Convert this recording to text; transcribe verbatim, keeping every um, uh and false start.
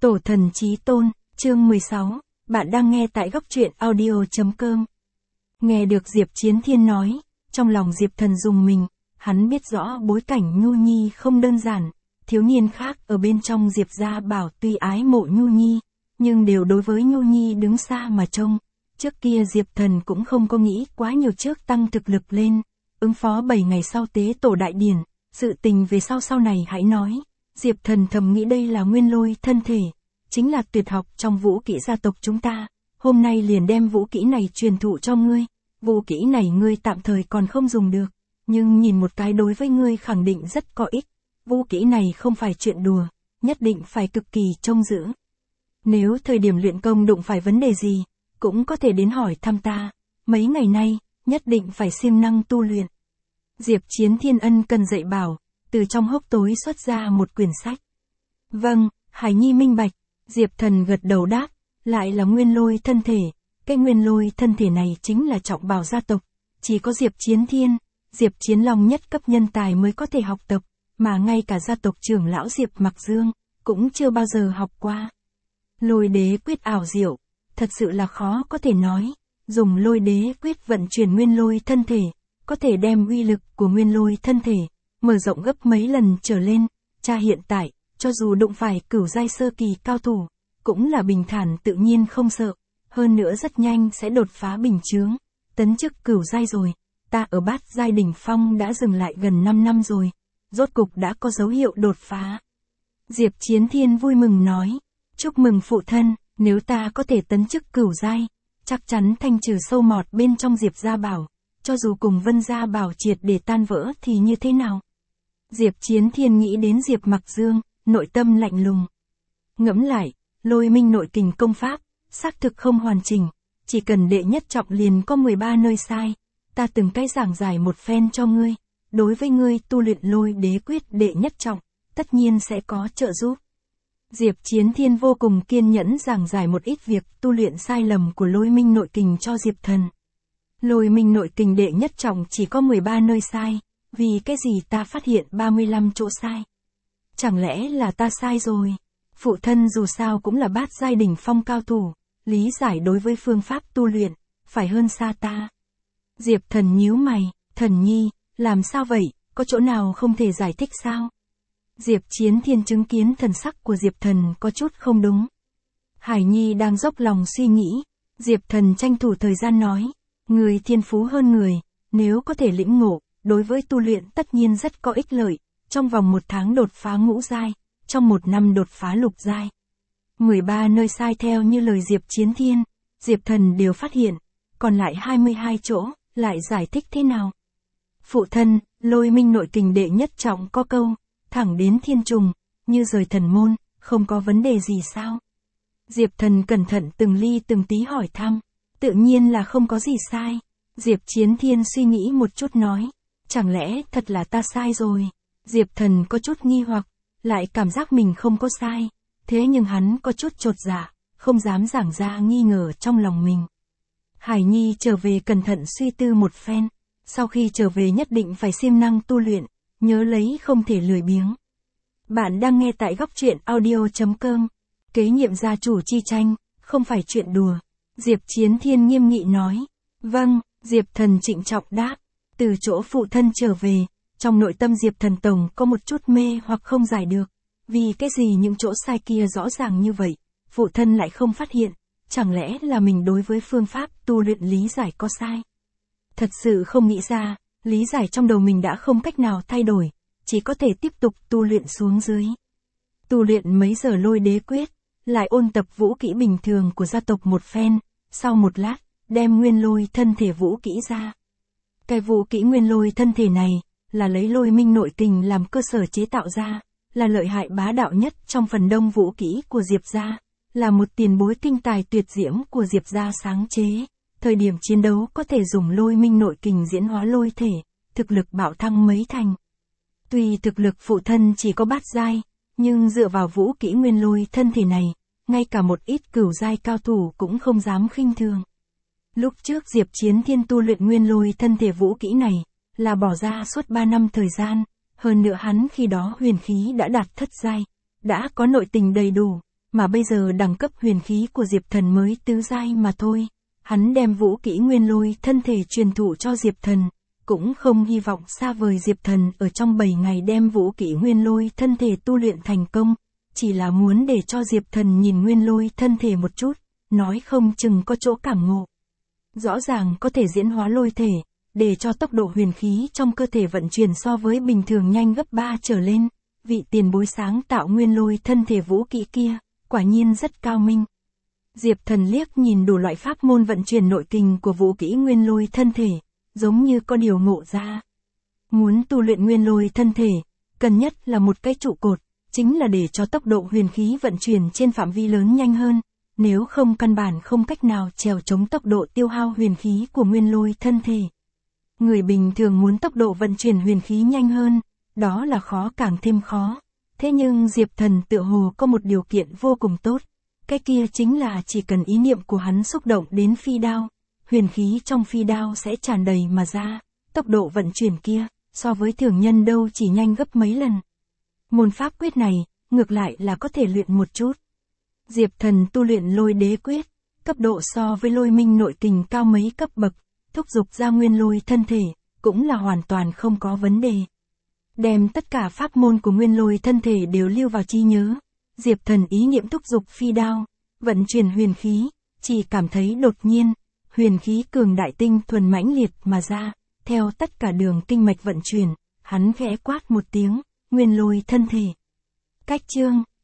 Tổ thần chí tôn, chương mười sáu, bạn đang nghe tại góc truyện audio chấm com. Nghe được Diệp Chiến Thiên nói, trong lòng Diệp Thần rùng mình, hắn biết rõ bối cảnh Nhu Nhi không đơn giản, thiếu niên khác ở bên trong Diệp gia bảo tuy ái mộ Nhu Nhi, nhưng đều đối với Nhu Nhi đứng xa mà trông. Trước kia Diệp Thần cũng không có nghĩ quá nhiều trước tăng thực lực lên, ứng phó bảy ngày sau tế tổ đại điển, sự tình về sau sau này hãy nói. Diệp Thần thầm nghĩ đây là nguyên lôi thân thể, chính là tuyệt học trong vũ kỹ gia tộc chúng ta, hôm nay liền đem vũ kỹ này truyền thụ cho ngươi. Vũ kỹ này ngươi tạm thời còn không dùng được, nhưng nhìn một cái đối với ngươi khẳng định rất có ích. Vũ kỹ này không phải chuyện đùa, nhất định phải cực kỳ trông giữ. Nếu thời điểm luyện công đụng phải vấn đề gì, cũng có thể đến hỏi thăm ta, mấy ngày nay, nhất định phải siêng năng tu luyện. Diệp Chiến Thiên ân cần dạy bảo, từ trong hốc tối xuất ra một quyển sách. Vâng, Hải Nhi minh bạch, Diệp Thần gật đầu đáp, lại là nguyên lôi thân thể. Cái nguyên lôi thân thể này chính là trọng bảo gia tộc, chỉ có Diệp Chiến Thiên, Diệp Chiến Long nhất cấp nhân tài mới có thể học tập, mà ngay cả gia tộc trưởng lão Diệp Mặc Dương, cũng chưa bao giờ học qua. Lôi đế quyết ảo diệu, thật sự là khó có thể nói, dùng lôi đế quyết vận chuyển nguyên lôi thân thể, có thể đem uy lực của nguyên lôi thân thể, mở rộng gấp mấy lần trở lên, cha hiện tại, cho dù đụng phải cửu giai sơ kỳ cao thủ, cũng là bình thản tự nhiên không sợ. Hơn nữa rất nhanh sẽ đột phá bình chướng, tấn chức cửu giai rồi, ta ở bát giai đỉnh phong đã dừng lại gần năm năm rồi, rốt cục đã có dấu hiệu đột phá. Diệp Chiến Thiên vui mừng nói, chúc mừng phụ thân, nếu ta có thể tấn chức cửu giai, chắc chắn thanh trừ sâu mọt bên trong Diệp gia bảo, cho dù cùng Vân gia bảo triệt để tan vỡ thì như thế nào? Diệp Chiến Thiên nghĩ đến Diệp Mặc Dương, nội tâm lạnh lùng. Ngẫm lại, lôi minh nội kình công pháp, xác thực không hoàn chỉnh, chỉ cần đệ nhất trọng liền có mười ba nơi sai, ta từng cái giảng giải một phen cho ngươi, đối với ngươi tu luyện lôi đế quyết đệ nhất trọng, tất nhiên sẽ có trợ giúp. Diệp Chiến Thiên vô cùng kiên nhẫn giảng giải một ít việc tu luyện sai lầm của lôi minh nội kình cho Diệp Thần. Lôi minh nội kình đệ nhất trọng chỉ có mười ba nơi sai, vì cái gì ta phát hiện ba mươi lăm chỗ sai? Chẳng lẽ là ta sai rồi? Phụ thân dù sao cũng là bát giai đỉnh phong cao thủ, lý giải đối với phương pháp tu luyện, phải hơn xa ta. Diệp Thần nhíu mày, Thần Nhi, làm sao vậy, có chỗ nào không thể giải thích sao? Diệp Chiến Thiên chứng kiến thần sắc của Diệp Thần có chút không đúng. Hải Nhi đang dốc lòng suy nghĩ, Diệp Thần tranh thủ thời gian nói, người thiên phú hơn người, nếu có thể lĩnh ngộ, đối với tu luyện tất nhiên rất có ích lợi, trong vòng một tháng đột phá ngũ giai, trong một năm đột phá lục giai. mười ba nơi sai theo như lời Diệp Chiến Thiên, Diệp Thần đều phát hiện, còn lại hai mươi hai chỗ, lại giải thích thế nào? Phụ thân, lôi minh nội kình đệ nhất trọng có câu, thẳng đến thiên trùng, như rời thần môn, không có vấn đề gì sao? Diệp Thần cẩn thận từng ly từng tí hỏi thăm, tự nhiên là không có gì sai. Diệp Chiến Thiên suy nghĩ một chút nói, chẳng lẽ thật là ta sai rồi? Diệp Thần có chút nghi hoặc, lại cảm giác mình không có sai, thế nhưng hắn có chút chột dạ, không dám giảng ra nghi ngờ trong lòng mình. Hải Nhi trở về cẩn thận suy tư một phen, sau khi trở về nhất định phải siêng năng tu luyện, nhớ lấy không thể lười biếng. Bạn đang nghe tại góc truyện audio chấm com, kế nhiệm gia chủ chi tranh, không phải chuyện đùa. Diệp Chiến Thiên nghiêm nghị nói, vâng, Diệp Thần trịnh trọng đáp, từ chỗ phụ thân trở về. Trong nội tâm Diệp Thần Tổng có một chút mê hoặc không giải được, vì cái gì những chỗ sai kia rõ ràng như vậy, phụ thân lại không phát hiện, chẳng lẽ là mình đối với phương pháp tu luyện lý giải có sai? Thật sự không nghĩ ra, lý giải trong đầu mình đã không cách nào thay đổi, chỉ có thể tiếp tục tu luyện xuống dưới. Tu luyện mấy giờ lôi đế quyết, lại ôn tập vũ kỹ bình thường của gia tộc một phen, sau một lát, đem nguyên lôi thân thể vũ kỹ ra. Cái vũ kỹ nguyên lôi thân thể này, là lấy lôi minh nội kình làm cơ sở chế tạo ra, là lợi hại bá đạo nhất trong phần đông vũ kỹ của Diệp gia, là một tiền bối kinh tài tuyệt diễm của Diệp gia sáng chế, thời điểm chiến đấu có thể dùng lôi minh nội kình diễn hóa lôi thể, thực lực bạo thăng mấy thành. Tuy thực lực phụ thân chỉ có bát giai, nhưng dựa vào vũ kỹ nguyên lôi thân thể này, ngay cả một ít cửu giai cao thủ cũng không dám khinh thường. Lúc trước Diệp Chiến Thiên tu luyện nguyên lôi thân thể vũ kỹ này, là bỏ ra suốt ba năm thời gian, hơn nữa hắn khi đó huyền khí đã đạt thất giai, đã có nội tình đầy đủ, mà bây giờ đẳng cấp huyền khí của Diệp Thần mới tứ giai mà thôi. Hắn đem vũ kỹ nguyên lôi thân thể truyền thụ cho Diệp Thần, cũng không hy vọng xa vời Diệp Thần ở trong bảy ngày đem vũ kỹ nguyên lôi thân thể tu luyện thành công, chỉ là muốn để cho Diệp Thần nhìn nguyên lôi thân thể một chút, nói không chừng có chỗ cảm ngộ. Rõ ràng có thể diễn hóa lôi thể, để cho tốc độ huyền khí trong cơ thể vận chuyển so với bình thường nhanh gấp ba trở lên. Vị tiền bối sáng tạo nguyên lôi thân thể vũ kỹ kia, quả nhiên rất cao minh. Diệp Thần liếc nhìn đủ loại pháp môn vận chuyển nội kình của vũ kỹ nguyên lôi thân thể, giống như có điều ngộ ra. Muốn tu luyện nguyên lôi thân thể, cần nhất là một cái trụ cột, chính là để cho tốc độ huyền khí vận chuyển trên phạm vi lớn nhanh hơn, nếu không căn bản không cách nào trèo chống tốc độ tiêu hao huyền khí của nguyên lôi thân thể. Người bình thường muốn tốc độ vận chuyển huyền khí nhanh hơn, đó là khó càng thêm khó. Thế nhưng Diệp Thần tựa hồ có một điều kiện vô cùng tốt. Cái kia chính là chỉ cần ý niệm của hắn xúc động đến phi đao, huyền khí trong phi đao sẽ tràn đầy mà ra. Tốc độ vận chuyển kia, so với thường nhân đâu chỉ nhanh gấp mấy lần. Môn pháp quyết này, ngược lại là có thể luyện một chút. Diệp Thần tu luyện lôi đế quyết, cấp độ so với lôi minh nội kình cao mấy cấp bậc, thúc dục ra nguyên lôi thân thể, cũng là hoàn toàn không có vấn đề. Đem tất cả pháp môn của nguyên lôi thân thể đều lưu vào trí nhớ. Diệp Thần ý niệm thúc dục phi đao, vận chuyển huyền khí, chỉ cảm thấy đột nhiên, huyền khí cường đại tinh thuần mãnh liệt mà ra, theo tất cả đường kinh mạch vận chuyển, hắn khẽ quát một tiếng, nguyên lôi thân thể. Cách chương